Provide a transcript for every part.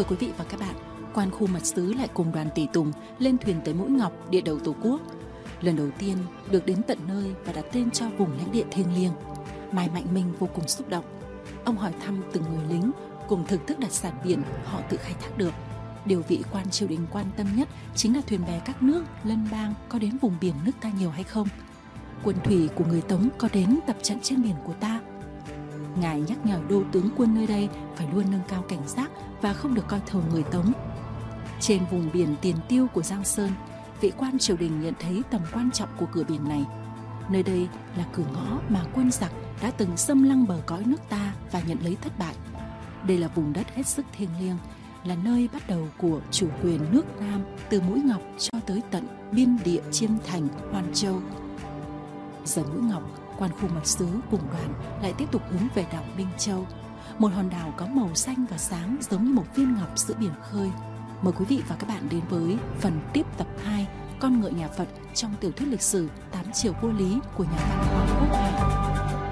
Thưa quý vị và các bạn, quan khu mật sứ lại cùng đoàn tùy tùng lên thuyền tới Mũi Ngọc, địa đầu Tổ quốc. Lần đầu tiên được đến tận nơi và đặt tên cho vùng lãnh địa thiêng liêng. Mai Mạnh Minh vô cùng xúc động. Ông hỏi thăm từng người lính cùng thực thức đặc sản biển họ tự khai thác được. Điều vị quan triều đình quan tâm nhất chính là thuyền bè các nước lân bang có đến vùng biển nước ta nhiều hay không. Quân thủy của người Tống có đến tập trận trên biển của ta. Ngài nhắc nhở đô tướng quân nơi đây phải luôn nâng cao cảnh giác và không được coi thường người Tống. Trên vùng biển tiền tiêu của Giang Sơn, vị quan triều đình nhận thấy tầm quan trọng của cửa biển này. Nơi đây là cửa ngõ mà quân giặc đã từng xâm lăng bờ cõi nước ta và nhận lấy thất bại. Đây là vùng đất hết sức thiêng liêng, là nơi bắt đầu của chủ quyền nước Nam từ Mũi Ngọc cho tới tận biên địa Chiêm Thành, Hoan Châu. Giờ Mũi Ngọc, quan khu mật sứ cùng đoàn lại tiếp tục hướng về đảo Minh Châu, một hòn đảo có màu xanh và sáng giống như một viên ngọc giữa biển khơi. Mời quý vị và các bạn đến với phần tiếp tập 2 Con ngựa nhà Phật trong tiểu thuyết lịch sử 8 chiều vô lý của nhà văn Hoàng Quốc Hải.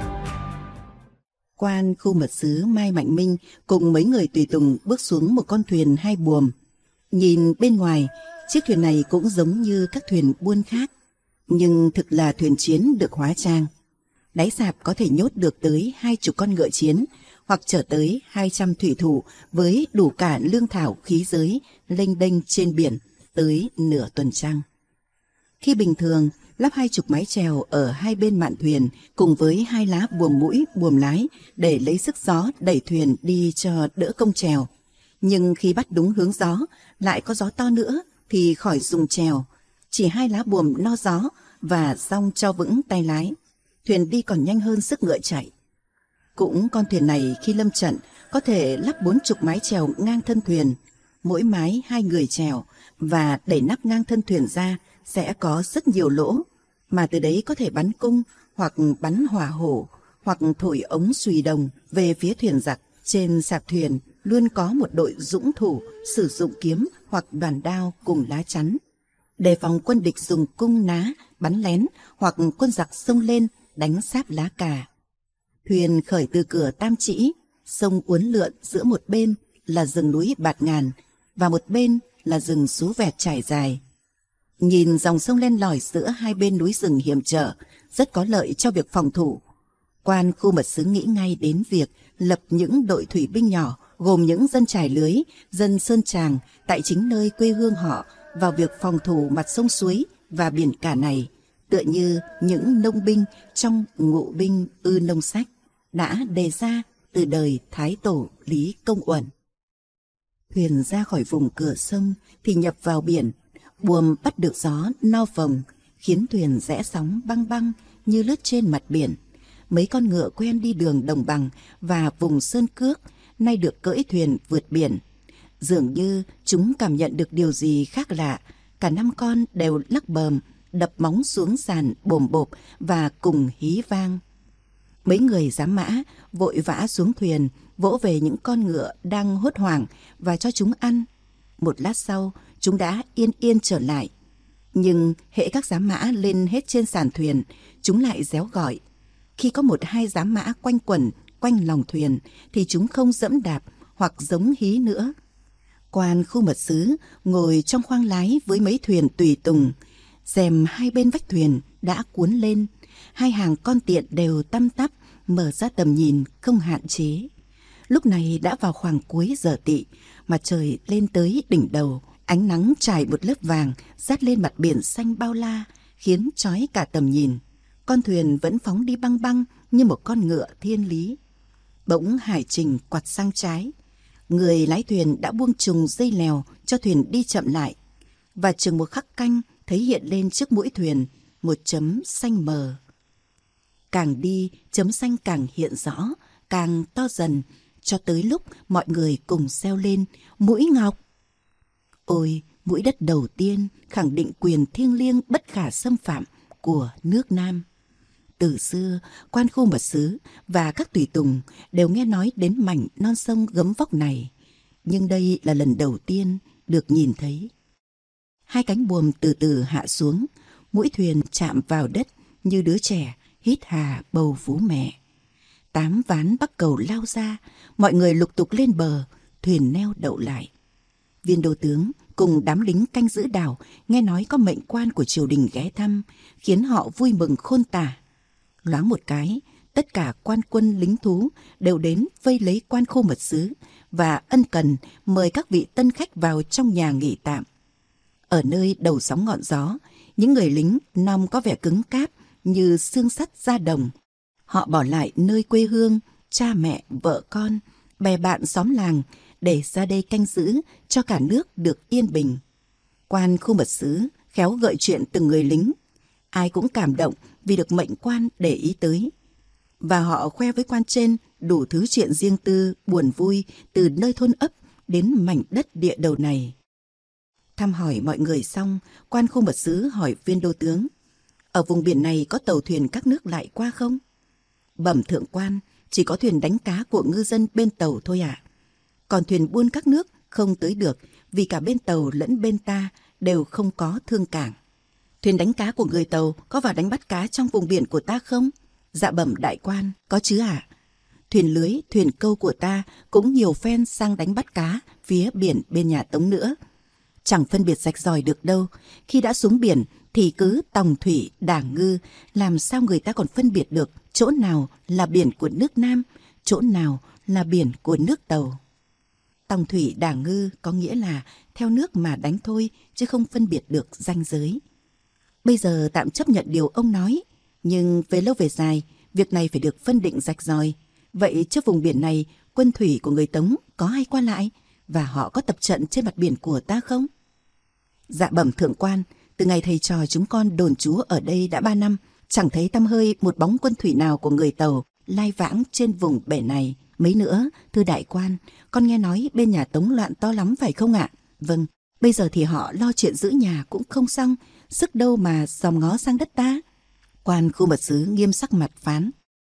Quan khu mật sứ Mai Mạnh Minh cùng mấy người tùy tùng bước xuống một con thuyền 2 buồm. Nhìn bên ngoài, chiếc thuyền này cũng giống như các thuyền buôn khác, nhưng thực là thuyền chiến được hóa trang. Đáy sạp có thể nhốt được tới 20 con ngựa chiến, hoặc chở tới 200 thủy thủ với đủ cả lương thảo khí giới lênh đênh trên biển tới nửa tuần trăng. Khi bình thường, lắp 20 mái chèo ở hai bên mạn thuyền cùng với 2 lá buồm mũi, buồm lái để lấy sức gió đẩy thuyền đi cho đỡ công chèo. Nhưng khi bắt đúng hướng gió, lại có gió to nữa thì khỏi dùng chèo, chỉ 2 lá buồm no gió và dong cho vững tay lái. Thuyền đi còn nhanh hơn sức ngựa chạy. Cũng con thuyền này khi lâm trận có thể lắp 40 mái chèo ngang thân thuyền, mỗi mái 2 người chèo, và đẩy nắp ngang thân thuyền ra sẽ có rất nhiều lỗ, mà từ đấy có thể bắn cung hoặc bắn hỏa hổ hoặc thổi ống xùy đồng về phía thuyền giặc. Trên sạp thuyền luôn có một đội dũng thủ sử dụng kiếm hoặc đoàn đao cùng lá chắn, đề phòng quân địch dùng cung ná bắn lén hoặc quân giặc xông lên đánh sáp lá cà. Thuyền khởi từ cửa Tam Trĩ, sông uốn lượn giữa một bên là rừng núi Bạt Ngàn và một bên là rừng Sú Vẹt trải dài. Nhìn dòng sông len lỏi giữa hai bên núi rừng hiểm trở, rất có lợi cho việc phòng thủ. Quan khu mật sứ nghĩ ngay đến việc lập những đội thủy binh nhỏ gồm những dân chài lưới, dân sơn tràng tại chính nơi quê hương họ vào việc phòng thủ mặt sông suối và biển cả này, tựa như những nông binh trong Ngụ binh ư nông sách đã đề ra từ đời Thái Tổ Lý Công Uẩn. Thuyền ra khỏi vùng cửa sông thì nhập vào biển, buồm bắt được gió no phồng, khiến thuyền rẽ sóng băng băng như lướt trên mặt biển. Mấy con ngựa quen đi đường đồng bằng và vùng sơn cước nay được cưỡi thuyền vượt biển. Dường như chúng cảm nhận được điều gì khác lạ, cả 5 con đều lắc bờm, đập móng xuống sàn bồm bộp và cùng hí vang. Mấy người giám mã vội vã xuống thuyền, vỗ về những con ngựa đang hốt hoảng và cho chúng ăn. Một lát sau, chúng đã yên yên trở lại. Nhưng hễ các giám mã lên hết trên sàn thuyền, chúng lại réo gọi. Khi có 1-2 giám mã quanh quẩn quanh lòng thuyền thì chúng không dẫm đạp hoặc giống hí nữa. Quan khu mật sứ ngồi trong khoang lái với mấy thuyền tùy tùng. Rèm hai bên vách thuyền đã cuốn lên, 2 hàng con tiện đều tăm tắp mở ra tầm nhìn không hạn chế. Lúc này đã vào khoảng cuối giờ tỵ, mặt trời lên tới đỉnh đầu, ánh nắng trải một lớp vàng dát lên mặt biển xanh bao la, khiến chói cả tầm nhìn. Con thuyền vẫn phóng đi băng băng như một con ngựa thiên lý. Bỗng hải trình quặt sang trái, người lái thuyền đã buông trùng dây lèo cho thuyền đi chậm lại, và chừng một khắc canh thấy hiện lên trước mũi thuyền một chấm xanh mờ. Càng đi, chấm xanh càng hiện rõ, càng to dần, cho tới lúc mọi người cùng reo lên Mũi Ngọc. Ôi, mũi đất đầu tiên khẳng định quyền thiêng liêng bất khả xâm phạm của nước Nam. Từ xưa, quan khu mật sứ và các tùy tùng đều nghe nói đến mảnh non sông gấm vóc này, nhưng đây là lần đầu tiên được nhìn thấy. 2 cánh buồm từ từ hạ xuống, mũi thuyền chạm vào đất như đứa trẻ hít hà bầu vú mẹ. 8 ván bắc cầu lao ra, mọi người lục tục lên bờ, thuyền neo đậu lại. Viên đô tướng cùng đám lính canh giữ đảo nghe nói có mệnh quan của triều đình ghé thăm, khiến họ vui mừng khôn tả. Loáng một cái, tất cả quan quân lính thú đều đến vây lấy quan Khô Mật Sứ và ân cần mời các vị tân khách vào trong nhà nghỉ tạm. Ở nơi đầu sóng ngọn gió, những người lính nòng có vẻ cứng cáp như xương sắt da đồng. Họ bỏ lại nơi quê hương, cha mẹ, vợ con, bè bạn xóm làng để ra đây canh giữ cho cả nước được yên bình. Quan Khô Mật Sứ khéo gợi chuyện từng người lính. Ai cũng cảm động vì được mệnh quan để ý tới. Và họ khoe với quan trên đủ thứ chuyện riêng tư, buồn vui từ nơi thôn ấp đến mảnh đất địa đầu này. Thăm hỏi mọi người xong, quan Khô Mật Sứ hỏi Viên đô tướng: ở vùng biển này có tàu thuyền các nước lại qua không? Bẩm thượng quan, chỉ có thuyền đánh cá của ngư dân bên tàu thôi ạ. Còn thuyền buôn các nước không tới được vì cả bên tàu lẫn bên ta đều không có thương cảng. Thuyền đánh cá của người tàu có vào đánh bắt cá trong vùng biển của ta không? Dạ bẩm đại quan, có chứ ạ. Thuyền lưới, thuyền câu của ta cũng nhiều phen sang đánh bắt cá phía biển bên nhà Tống nữa. Chẳng phân biệt rạch ròi được đâu. Khi đã xuống biển thì cứ tòng thủy đả ngư, làm sao người ta còn phân biệt được chỗ nào là biển của nước Nam, chỗ nào là biển của nước Tàu. Tòng thủy đả ngư có nghĩa là theo nước mà đánh thôi, chứ không phân biệt được ranh giới. Bây giờ tạm chấp nhận điều ông nói, nhưng về lâu về dài, việc này phải được phân định rạch ròi. Vậy trước vùng biển này, quân thủy của người Tống có hay qua lại, và họ có tập trận trên mặt biển của ta không? Dạ bẩm thượng quan, từ ngày thầy trò chúng con đồn trú ở đây đã 3 năm, chẳng thấy tăm hơi một bóng quân thủy nào của người Tàu lai vãng trên vùng bể này. Mấy nữa, thưa đại quan, con nghe nói bên nhà Tống loạn to lắm phải không ạ? Vâng, bây giờ thì họ lo chuyện giữ nhà cũng không xong, sức đâu mà dòm ngó sang đất ta. Quan Khô Mật Sứ nghiêm sắc mặt phán: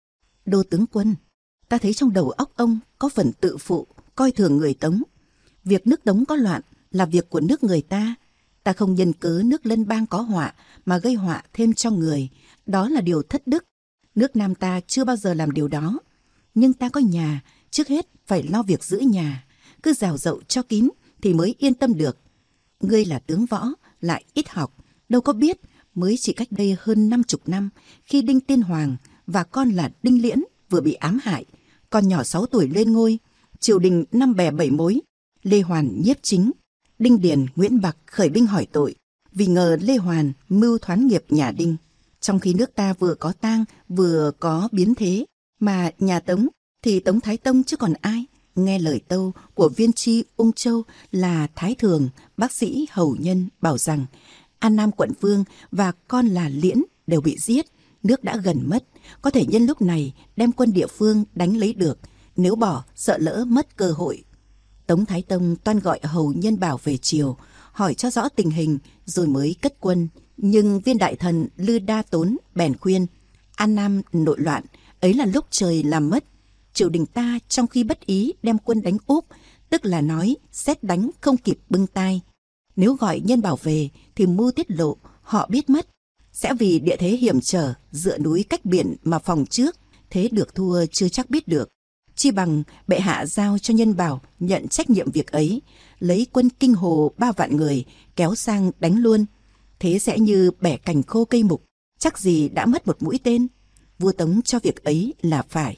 đô tướng quân, ta thấy trong đầu óc ông có phần tự phụ, coi thường người Tống. Việc nước Tống có loạn là việc của nước người ta. Ta không nhân cớ nước lân bang có họa mà gây họa thêm cho người. Đó là điều thất đức. Nước Nam ta chưa bao giờ làm điều đó. Nhưng ta có nhà, trước hết phải lo việc giữ nhà. Cứ rào rậu cho kín thì mới yên tâm được. Ngươi là tướng võ, lại ít học, đâu có biết mới chỉ cách đây hơn 50 năm, khi Đinh Tiên Hoàng và con là Đinh Liễn vừa bị ám hại, con nhỏ 6 tuổi lên ngôi, triều đình 5 bè 7 mối, Lê Hoàn nhiếp chính, Đinh Điền, Nguyễn Bạc khởi binh hỏi tội, vì ngờ Lê Hoàn mưu thoán nghiệp nhà Đinh. Trong khi nước ta vừa có tang vừa có biến thế, mà nhà Tống thì Tống Thái Tông chứ còn ai. Nghe lời tâu của Viên Tri Ung Châu là Thái Thường, bác sĩ hầu nhân bảo rằng An Nam quận vương và con là Liễn đều bị giết, nước đã gần mất, có thể nhân lúc này đem quân địa phương đánh lấy được, nếu bỏ sợ lỡ mất cơ hội. Tống Thái Tông toan gọi hầu nhân bảo về triều, hỏi cho rõ tình hình rồi mới cất quân. Nhưng viên đại thần Lư Đa Tốn bèn khuyên: An Nam nội loạn, ấy là lúc trời làm mất. Triều đình ta trong khi bất ý đem quân đánh Úp, tức là nói sét đánh không kịp bưng tai. Nếu gọi nhân bảo về thì mưu tiết lộ, họ biết mất. Sẽ vì địa thế hiểm trở, dựa núi cách biển mà phòng trước, thế được thua chưa chắc biết được. Chi bằng bệ hạ giao cho nhân bảo nhận trách nhiệm việc ấy, lấy quân Kinh Hồ 3 vạn người kéo sang đánh luôn. Thế sẽ như bẻ cành khô cây mục, chắc gì đã mất một mũi tên. Vua Tống cho việc ấy là phải.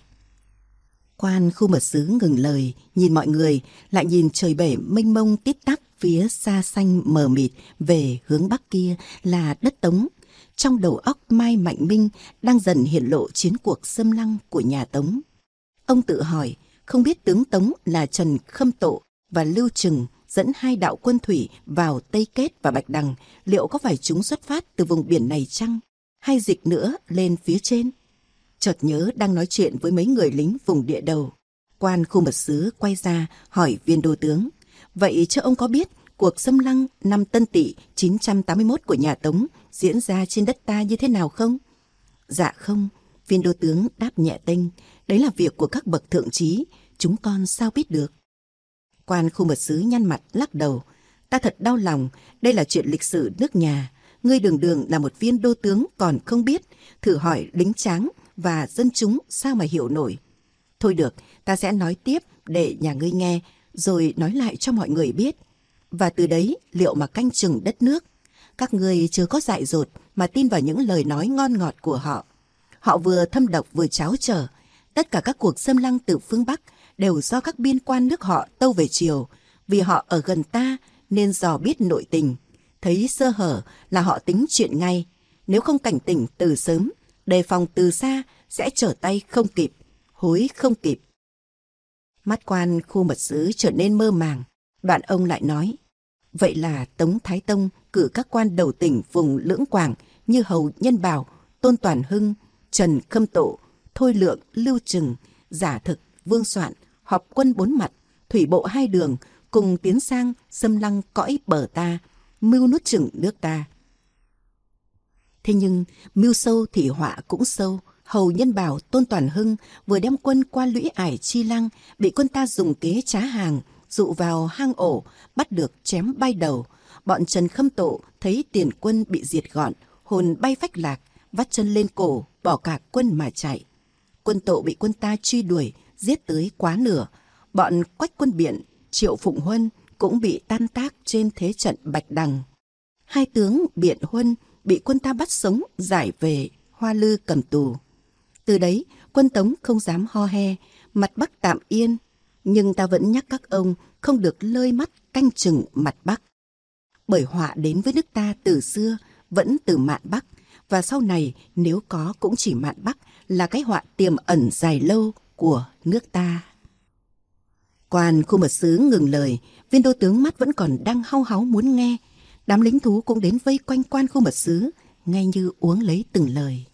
Quan Khô Mật Sứ ngừng lời, nhìn mọi người, lại nhìn trời bể mênh mông tít tắp phía xa xanh mờ mịt về hướng bắc kia là đất Tống. Trong đầu óc Mai Mạnh Minh đang dần hiện lộ chiến cuộc xâm lăng của nhà Tống. Ông tự hỏi, không biết tướng Tống là Trần Khâm Tộ và Lưu Trừng dẫn 2 đạo quân thủy vào Tây Kết và Bạch Đằng, liệu có phải chúng xuất phát từ vùng biển này chăng? Hay dịch nữa lên phía trên? Chợt nhớ đang nói chuyện với mấy người lính vùng địa đầu. Quan Khô Mật Sứ quay ra hỏi Viên đô tướng: vậy chứ ông có biết cuộc xâm lăng năm Tân Tỵ 981 của nhà Tống diễn ra trên đất ta như thế nào không? Dạ không, Viên đô tướng đáp nhẹ tênh, đấy là việc của các bậc thượng trí, chúng con sao biết được. Quan Khô Mật Sứ nhăn mặt lắc đầu: ta thật đau lòng, đây là chuyện lịch sử nước nhà. Ngươi đường đường là một viên đô tướng còn không biết, thử hỏi lính tráng và dân chúng sao mà hiểu nổi. Thôi được, ta sẽ nói tiếp để nhà ngươi nghe, rồi nói lại cho mọi người biết. và từ đấy liệu mà canh chừng đất nước. Các ngươi chớ có dại dột mà tin vào những lời nói ngon ngọt của họ. Họ vừa thâm độc vừa tráo trở. Tất cả các cuộc xâm lăng từ phương Bắc đều do các biên quan nước họ tâu về chiều. Vì họ ở gần ta nên dò biết nội tình. Thấy sơ hở là họ tính chuyện ngay. Nếu không cảnh tỉnh từ sớm, đề phòng từ xa sẽ trở tay không kịp, hối không kịp. Mắt quan khu mật sứ trở nên mơ màng. Đoạn ông lại nói, vậy là Tống Thái Tông cử các quan đầu tỉnh vùng Lưỡng Quảng như Hầu Nhân Bảo, Tôn Toàn Hưng, Trần Khâm Tộ, Thôi Lượng, Lưu Trừng, Giả Thực, Vương Soạn, họp quân 4 mặt, thủy bộ 2 đường, cùng tiến sang xâm lăng cõi bờ ta, mưu nuốt chửng nước ta. Thế nhưng mưu sâu thì họa cũng sâu. Hầu Nhân Bảo, Tôn Toàn Hưng vừa đem quân qua lũy Ải Chi Lăng, bị quân ta dùng kế trá hàng, dụ vào hang ổ, bắt được chém bay đầu. Bọn Trần Khâm Tộ thấy tiền quân bị diệt gọn, hồn bay phách lạc, vắt chân lên cổ, bỏ cả quân mà chạy. Quân Tộ bị quân ta truy đuổi, giết tới quá nửa. Bọn Quách Quân Biện, Triệu Phụng Huân cũng bị tan tác trên thế trận Bạch Đằng. 2 tướng Biện Huân bị quân ta bắt sống, giải về Hoa Lư cầm tù. Từ đấy, quân Tống không dám ho he, mặt Bắc tạm yên. Nhưng ta vẫn nhắc các ông không được lơi mắt canh chừng mặt Bắc. Bởi họa đến với nước ta từ xưa vẫn từ mạn Bắc, và sau này nếu có cũng chỉ mạn Bắc là cái họa tiềm ẩn dài lâu của nước ta. Quan khu mật sứ ngừng lời, viên đô tướng mắt vẫn còn đang hau háu muốn nghe. Đám lính thú cũng đến vây quanh quan khu mật sứ, ngay như uống lấy từng lời.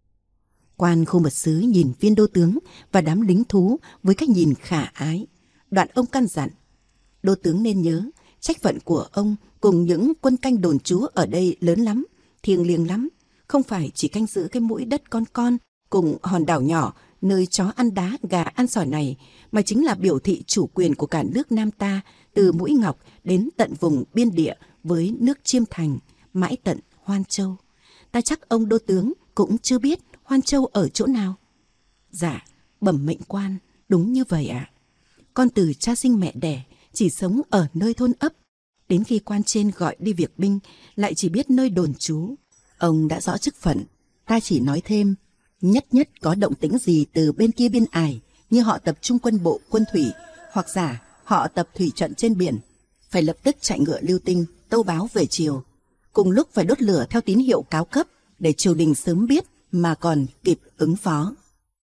Quan khu mật sứ nhìn viên đô tướng và đám lính thú với cách nhìn khả ái. Đoạn ông căn dặn, đô tướng nên nhớ, trách phận của ông cùng những quân canh đồn trú ở đây lớn lắm, thiêng liêng lắm. Không phải chỉ canh giữ cái mũi đất con cùng hòn đảo nhỏ nơi chó ăn đá gà ăn sỏi này, mà chính là biểu thị chủ quyền của cả nước Nam ta, từ Mũi Ngọc đến tận vùng biên địa với nước Chiêm Thành, mãi tận Hoan Châu. Ta chắc ông đô tướng cũng chưa biết Hoan Châu ở chỗ nào. Dạ, bẩm mệnh quan, đúng như vậy ạ. Con từ cha sinh mẹ đẻ chỉ sống ở nơi thôn ấp. Đến khi quan trên gọi đi việc binh lại chỉ biết nơi đồn trú. Ông đã rõ chức phận. Ta chỉ nói thêm, nhất có động tĩnh gì từ bên kia biên ải, như họ tập trung quân bộ quân thủy, hoặc giả họ tập thủy trận trên biển, phải lập tức chạy ngựa lưu tinh tâu báo về triều. Cùng lúc phải đốt lửa theo tín hiệu cáo cấp để triều đình sớm biết mà còn kịp ứng phó.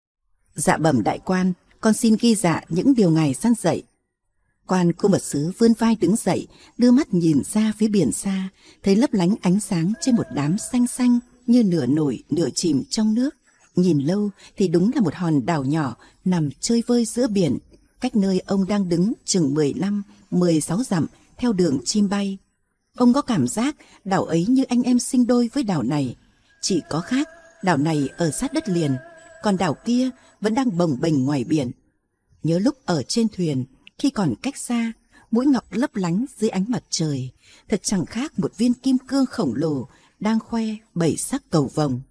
Dạ bẩm đại quan, con xin ghi dạ những điều ngài săn dạy. Quan khu mật sứ vươn vai đứng dậy, đưa mắt nhìn ra phía biển xa, thấy lấp lánh ánh sáng trên một đám xanh xanh như nửa nổi nửa chìm trong nước. Nhìn lâu thì đúng là một hòn đảo nhỏ nằm chơi vơi giữa biển, cách nơi ông đang đứng chừng 15-16 dặm theo đường chim bay. Ông có cảm giác đảo ấy như anh em sinh đôi với đảo này. Chỉ có khác, đảo này ở sát đất liền, còn đảo kia vẫn đang bồng bềnh ngoài biển. Nhớ lúc ở trên thuyền, khi còn cách xa, mũi ngọc lấp lánh dưới ánh mặt trời, thật chẳng khác một viên kim cương khổng lồ đang khoe 7 sắc cầu vồng.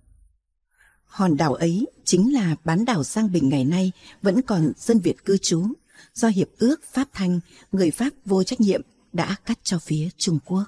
Hòn đảo ấy chính là bán đảo Giang Bình ngày nay vẫn còn dân Việt cư trú, do hiệp ước Pháp Thanh, người Pháp vô trách nhiệm đã cắt cho phía Trung Quốc.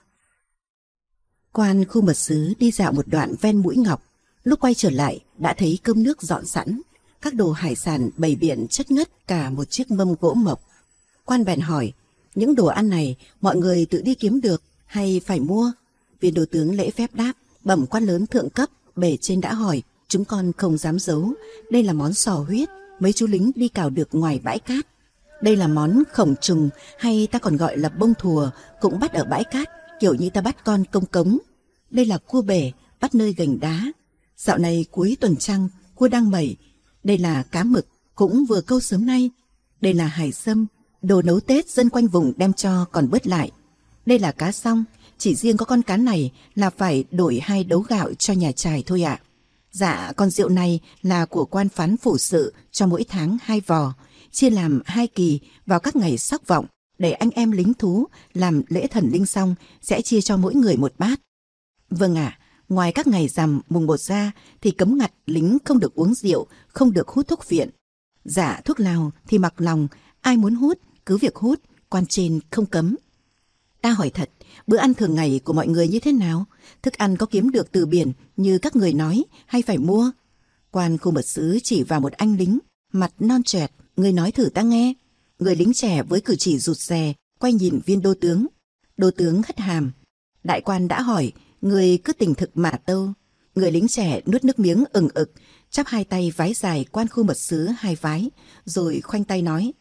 Quan khu mật sứ đi dạo một đoạn ven mũi ngọc, lúc quay trở lại đã thấy cơm nước dọn sẵn, các đồ hải sản bày biện chất ngất cả một chiếc mâm gỗ mộc. Quan bèn hỏi, những đồ ăn này mọi người tự đi kiếm được hay phải mua? Viên đô tướng lễ phép đáp, bẩm quan lớn thượng cấp, bề trên đã hỏi, chúng con không dám giấu, đây là món sò huyết, mấy chú lính đi cào được ngoài bãi cát. Đây là món khổng trùng, hay ta còn gọi là bông thùa, cũng bắt ở bãi cát, kiểu như ta bắt con công cống. Đây là cua bể, bắt nơi gành đá. Dạo này cuối tuần trăng, cua đang mẩy. Đây là cá mực, cũng vừa câu sớm nay. Đây là hải sâm, đồ nấu Tết dân quanh vùng đem cho còn bớt lại. Đây là cá song, chỉ riêng có con cá này là phải đổi 2 đấu gạo cho nhà trài thôi ạ. Dạ, con rượu này là của quan phán phủ sự cho mỗi tháng 2 vò, chia làm 2 kỳ vào các ngày sóc vọng, để anh em lính thú làm lễ thần linh xong sẽ chia cho mỗi người 1 bát. Vâng ạ, ngoài các ngày rằm mùng 1 ra thì cấm ngặt lính không được uống rượu, không được hút thuốc viện. Dạ, thuốc lào thì mặc lòng, ai muốn hút cứ việc hút, quan trên không cấm. Ta hỏi thật, bữa ăn thường ngày của mọi người như thế nào? Thức ăn có kiếm được từ biển như các người nói hay phải mua? Quan khu mật sứ chỉ vào một anh lính, mặt non choẹt, người nói thử ta nghe. Người lính trẻ với cử chỉ rụt rè, quay nhìn viên đô tướng. Đô tướng hất hàm. Đại quan đã hỏi, người cứ tình thực mà tâu. Người lính trẻ nuốt nước miếng ừng ực, chắp hai tay vái dài quan khu mật sứ hai vái, rồi khoanh tay nói.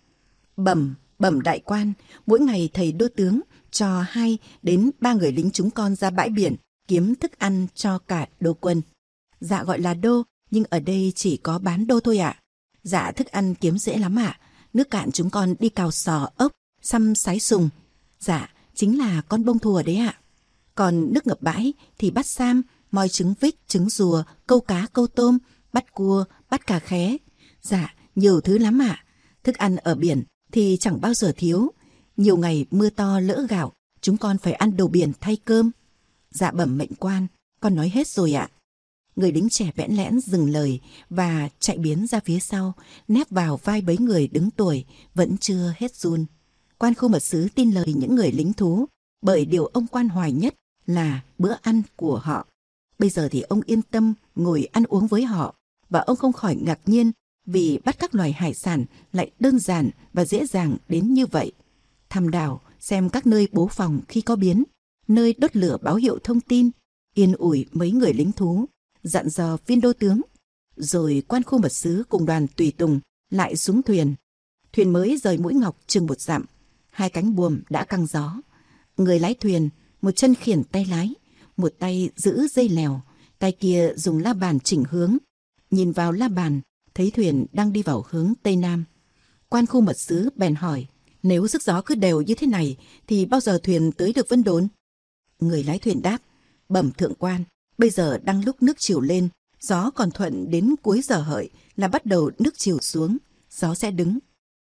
Bẩm đại quan, mỗi ngày thầy đô tướng cho 2 đến 3 người lính chúng con ra bãi biển kiếm thức ăn cho cả đô quân. Dạ gọi là đô, nhưng ở đây chỉ có bán đô thôi ạ. Dạ thức ăn kiếm dễ lắm ạ. Nước cạn chúng con đi cào sò ốc, xăm sái sùng. Dạ, chính là con bông thùa đấy ạ. Còn nước ngập bãi thì bắt sam, moi trứng vích, trứng rùa, câu cá, câu tôm, bắt cua, bắt cà khé. Dạ, nhiều thứ lắm ạ. Thức ăn ở biển thì chẳng bao giờ thiếu. Nhiều ngày mưa to lỡ gạo, chúng con phải ăn đồ biển thay cơm. Dạ bẩm mệnh quan, con nói hết rồi ạ. Người lính trẻ bẽn lẽn dừng lời và chạy biến ra phía sau, nép vào vai bấy người đứng tuổi, vẫn chưa hết run. Quan khu mật sứ tin lời những người lính thú, bởi điều ông quan hoài nhất là bữa ăn của họ. Bây giờ thì ông yên tâm ngồi ăn uống với họ, và ông không khỏi ngạc nhiên vì bắt các loài hải sản lại đơn giản và dễ dàng đến như vậy. Thăm đảo, xem các nơi bố phòng khi có biến, nơi đốt lửa báo hiệu thông tin, yên ủi mấy người lính thú, dặn dò viên đô tướng. Rồi quan khu mật sứ cùng đoàn tùy tùng lại xuống thuyền. Thuyền mới rời Mũi Ngọc chừng 1 dặm, 2 cánh buồm đã căng gió. Người lái thuyền, một chân khiển tay lái, một tay giữ dây lèo, tay kia dùng la bàn chỉnh hướng. Nhìn vào la bàn, thấy thuyền đang đi vào hướng Tây Nam. Quan khu mật sứ bèn hỏi, nếu sức gió cứ đều như thế này thì bao giờ thuyền tới được Vân Đồn? Người lái thuyền đáp, bẩm thượng quan, bây giờ đang lúc nước chiều lên, gió còn thuận đến cuối giờ hợi là bắt đầu nước chiều xuống, gió sẽ đứng.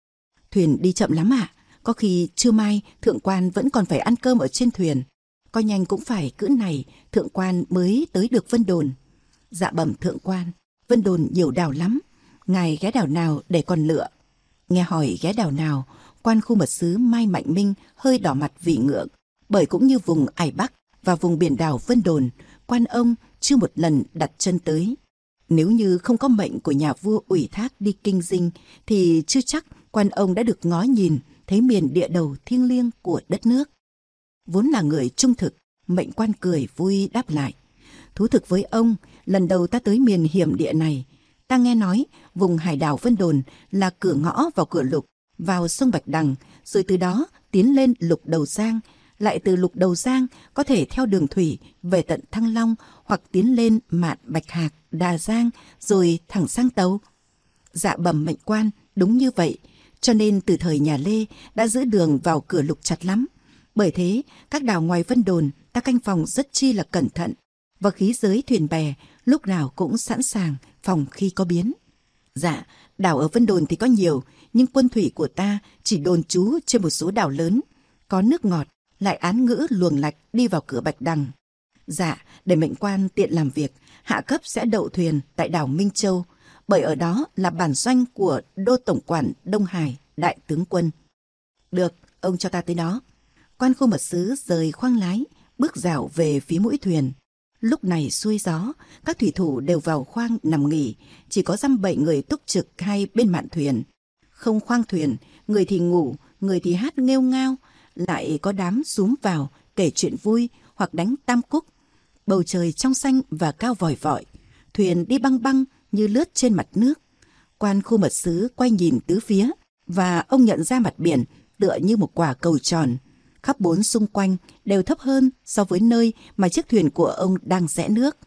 Thuyền đi chậm lắm ạ, có khi trưa mai thượng quan vẫn còn phải ăn cơm ở trên thuyền. Coi nhanh cũng phải cữ này thượng quan mới tới được Vân Đồn. Dạ bẩm thượng quan, Vân Đồn nhiều đảo lắm, ngài ghé đảo nào để còn lựa? Nghe hỏi ghé đảo nào, quan khu mật sứ Mai Mạnh Minh hơi đỏ mặt vì ngượng, bởi cũng như vùng Ải Bắc và vùng biển đảo Vân Đồn, quan ông chưa một lần đặt chân tới. Nếu như không có mệnh của nhà vua ủy thác đi kinh dinh, thì chưa chắc quan ông đã được ngó nhìn thấy miền địa đầu thiêng liêng của đất nước. Vốn là người trung thực, mệnh quan cười vui đáp lại. Thú thực với ông, lần đầu ta tới miền hiểm địa này, ta nghe nói vùng hải đảo Vân Đồn là cửa ngõ vào cửa Lục, vào sông Bạch Đằng, rồi từ đó tiến lên Lục Đầu Giang, lại từ Lục Đầu Giang có thể theo đường thủy về tận Thăng Long, hoặc tiến lên Mạn Bạch Hạc, Đà Giang, rồi thẳng sang Tàu. Dạ bẩm mệnh quan, đúng như vậy, cho nên từ thời nhà Lê đã giữ đường vào cửa Lục chặt lắm. Bởi thế, các đảo ngoài Vân Đồn ta canh phòng rất chi là cẩn thận, và khí giới thuyền bè lúc nào cũng sẵn sàng phòng khi có biến. Dạ, đảo ở Vân Đồn thì có nhiều, nhưng quân thủy của ta chỉ đồn trú trên một số đảo lớn, có nước ngọt, lại án ngữ luồng lạch đi vào cửa Bạch Đằng. Dạ, để mệnh quan tiện làm việc, hạ cấp sẽ đậu thuyền tại đảo Minh Châu, bởi ở đó là bản doanh của đô tổng quản Đông Hải, đại tướng quân. Được, ông cho ta tới đó. Quan khu mật sứ rời khoang lái, bước dạo về phía mũi thuyền. Lúc này xuôi gió, các thủy thủ đều vào khoang nằm nghỉ, chỉ có 7 người túc trực hai bên mạn thuyền. Không khoang thuyền, người thì ngủ, người thì hát nghêu ngao, lại có đám xúm vào kể chuyện vui hoặc đánh tam cúc. Bầu trời trong xanh và cao vòi vọi, thuyền đi băng băng như lướt trên mặt nước. Quan khu mật sứ quay nhìn tứ phía, và ông nhận ra mặt biển tựa như một quả cầu tròn. Khắp bốn xung quanh đều thấp hơn so với nơi mà chiếc thuyền của ông đang rẽ nước.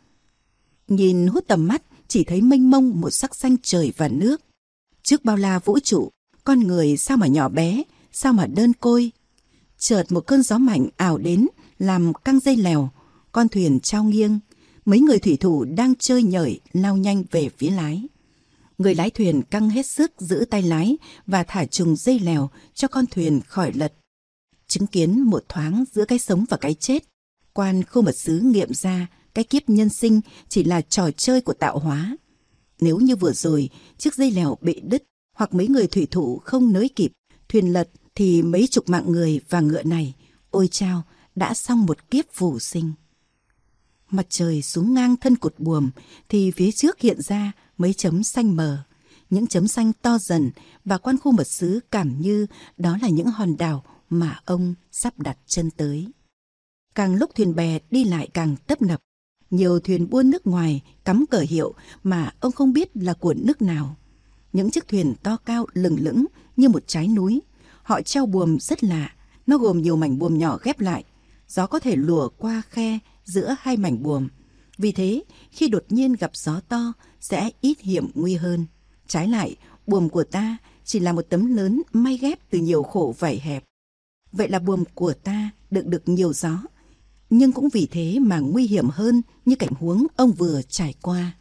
Nhìn hút tầm mắt, chỉ thấy mênh mông một sắc xanh trời và nước. Trước bao la vũ trụ, con người sao mà nhỏ bé, sao mà đơn côi. Chợt một cơn gió mạnh ảo đến, làm căng dây lèo, con thuyền trao nghiêng. Mấy người thủy thủ đang chơi nhởi lao nhanh về phía lái. Người lái thuyền căng hết sức giữ tay lái và thả trùng dây lèo cho con thuyền khỏi lật. Chứng kiến một thoáng giữa cái sống và cái chết, quan khu mật sứ nghiệm ra cái kiếp nhân sinh chỉ là trò chơi của tạo hóa. Nếu như vừa rồi chiếc dây lèo bị đứt hoặc mấy người thủy thủ không nới kịp, thuyền lật, thì mấy chục mạng người và ngựa này Ôi chao, đã xong một kiếp phù sinh. Mặt trời xuống ngang thân cột buồm thì phía trước hiện ra mấy chấm xanh mờ. Những chấm xanh to dần và quan khu mật sứ cảm như đó là những hòn đảo mà ông sắp đặt chân tới. Càng lúc thuyền bè đi lại càng tấp nập. Nhiều thuyền buôn nước ngoài cắm cờ hiệu mà ông không biết là của nước nào. Những chiếc thuyền to cao lừng lững như một trái núi. Họ treo buồm rất lạ. Nó gồm nhiều mảnh buồm nhỏ ghép lại. Gió có thể lùa qua khe giữa hai mảnh buồm. Vì thế, khi đột nhiên gặp gió to sẽ ít hiểm nguy hơn. Trái lại, buồm của ta chỉ là một tấm lớn may ghép từ nhiều khổ vảy hẹp. Vậy là buồm của ta được nhiều gió, nhưng cũng vì thế mà nguy hiểm hơn như cảnh huống ông vừa trải qua.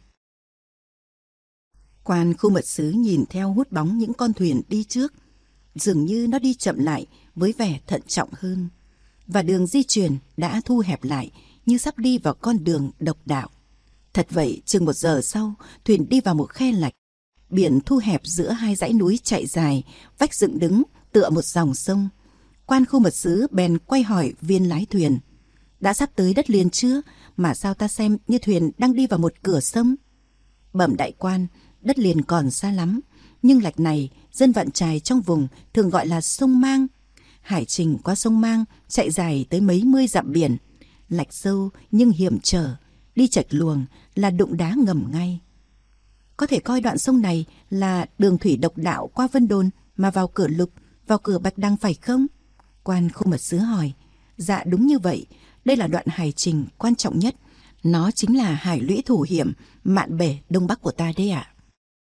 Quan khu mật sứ nhìn theo hút bóng những con thuyền đi trước. Dường như nó đi chậm lại với vẻ thận trọng hơn. Và đường di chuyển đã thu hẹp lại như sắp đi vào con đường độc đạo. Thật vậy, chừng 1 giờ sau, thuyền đi vào một khe lạch. Biển thu hẹp giữa hai dãy núi chạy dài, vách dựng đứng tựa một dòng sông. Quan khu mật sứ bèn quay hỏi viên lái thuyền. Đã sắp tới đất liền chưa, mà sao ta xem như thuyền đang đi vào một cửa sông? Bẩm đại quan, đất liền còn xa lắm, nhưng lạch này dân vạn trài trong vùng thường gọi là sông Mang. Hải trình qua sông Mang chạy dài tới mấy mươi dặm biển. Lạch sâu nhưng hiểm trở, đi chệch luồng là đụng đá ngầm ngay. Có thể coi đoạn sông này là đường thủy độc đạo qua Vân Đồn mà vào cửa Lục, vào cửa Bạch Đằng phải không? Quan khu mật sứ hỏi. Dạ đúng như vậy, đây là đoạn hải trình quan trọng nhất. Nó chính là hải lũy thủ hiểm mạn bể đông bắc của ta đấy ạ.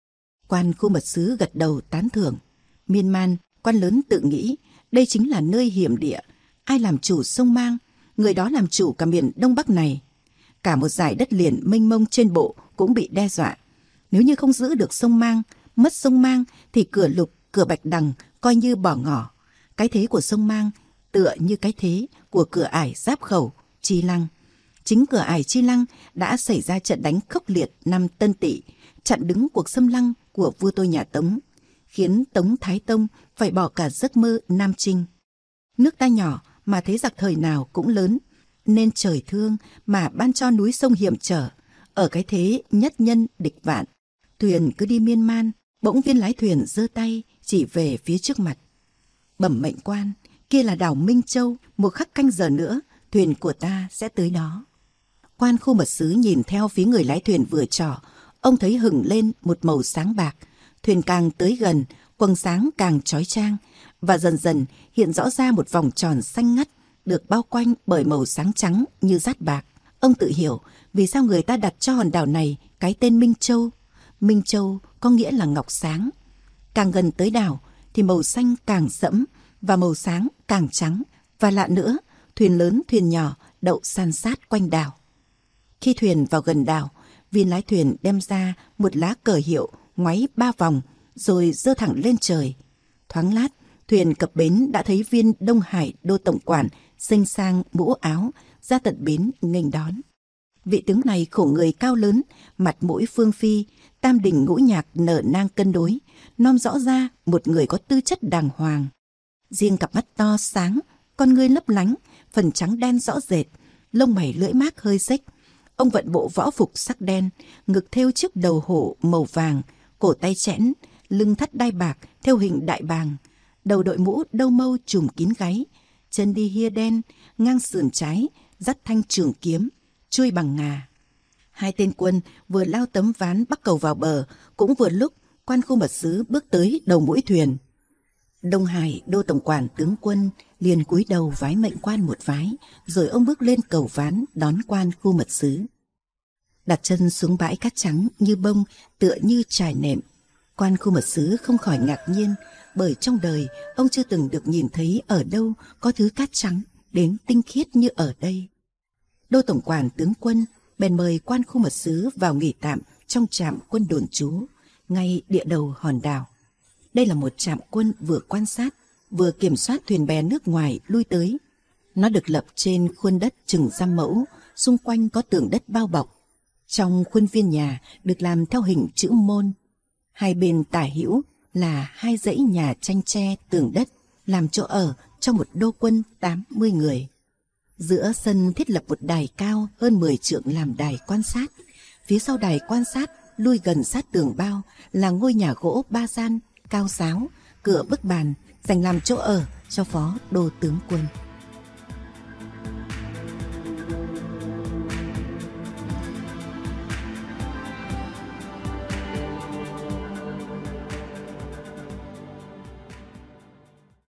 Quan khu mật sứ gật đầu tán thưởng. Miên man, quan lớn tự nghĩ đây chính là nơi hiểm địa. Ai làm chủ sông Mang, người đó làm chủ cả miền đông bắc này. Cả một dải đất liền mênh mông trên bộ cũng bị đe dọa. Nếu như không giữ được sông Mang, mất sông Mang thì cửa Lục, cửa Bạch Đằng coi như bỏ ngỏ. Cái thế của sông Mang tựa như cái thế của cửa ải Giáp Khẩu, Chi Lăng. Chính cửa ải Chi Lăng đã xảy ra trận đánh khốc liệt năm Tân Tỵ, chặn đứng cuộc xâm lăng của vua tôi nhà Tống, khiến Tống Thái Tông phải bỏ cả giấc mơ Nam Chinh. Nước ta nhỏ mà thế giặc thời nào cũng lớn, nên trời thương mà ban cho núi sông hiểm trở, ở cái thế nhất nhân địch vạn. Thuyền cứ đi miên man, bỗng viên lái thuyền giơ tay chỉ về phía trước mặt. Bẩm mệnh quan, kia là đảo Minh Châu, một khắc canh giờ nữa thuyền của ta sẽ tới đó. Quan khu mật sứ nhìn theo phía người lái thuyền vừa trỏ, ông thấy hửng lên một màu sáng bạc. Thuyền càng tới gần, quầng sáng càng chói chang, và dần dần hiện rõ ra một vòng tròn xanh ngắt được bao quanh bởi màu sáng trắng như dát bạc. Ông tự hiểu vì sao người ta đặt cho hòn đảo này cái tên Minh Châu. Minh Châu có nghĩa là ngọc sáng. Càng gần tới đảo thì màu xanh càng sẫm và màu sáng càng trắng. Và lạ nữa, thuyền lớn thuyền nhỏ đậu san sát quanh đảo. Khi thuyền vào gần đảo, viên lái thuyền đem ra một lá cờ hiệu ngoáy 3 vòng rồi giơ thẳng lên trời. Thoáng lát, thuyền cập bến đã thấy viên Đông Hải đô tổng quản xinh sang mũ áo ra tận bến nghênh đón. Vị tướng này khổ người cao lớn, mặt mũi phương phi, tam đình ngũ nhạc nở nang cân đối, nom rõ ra một người có tư chất đàng hoàng. Riêng cặp mắt to sáng, con ngươi lấp lánh, phần trắng đen rõ rệt, lông mày lưỡi mác hơi xếch. Ông vận bộ võ phục sắc đen, ngực thêu chiếc đầu hổ màu vàng, cổ tay chẽn, lưng thắt đai bạc theo hình đại bàng, đầu đội mũ đâu mâu trùm kín gáy, chân đi hia đen, ngang sườn trái, dắt thanh trường kiếm, chuôi bằng ngà. Hai tên quân vừa lao tấm ván bắc cầu vào bờ, cũng vừa lúc quan khu mật sứ bước tới đầu mũi thuyền. Đông Hải đô tổng quản tướng quân liền cúi đầu vái mệnh quan một vái, rồi ông bước lên cầu ván đón quan khu mật sứ. Đặt chân xuống bãi cát trắng như bông, tựa như trải nệm, quan khu mật sứ không khỏi ngạc nhiên, bởi trong đời ông chưa từng được nhìn thấy ở đâu có thứ cát trắng đến tinh khiết như ở đây. Đô tổng quản tướng quân bèn mời quan khu mật sứ vào nghỉ tạm trong trạm quân đồn trú ngay địa đầu hòn đảo. Đây là một trạm quân vừa quan sát vừa kiểm soát thuyền bè nước ngoài lui tới. Nó được lập trên khuôn đất chừng dăm mẫu, xung quanh có tường đất bao bọc. Trong khuôn viên nhà được làm theo hình chữ môn. Hai bên tả hữu là hai dãy nhà tranh tre tường đất làm chỗ ở cho một đô quân 80 người. Giữa sân thiết lập một đài cao hơn 10 trượng làm đài quan sát. Phía sau đài quan sát, lui gần sát tường bao, là ngôi nhà gỗ 3 gian, cao 6, cửa bức bàn, dành làm chỗ ở cho phó đô tướng quân.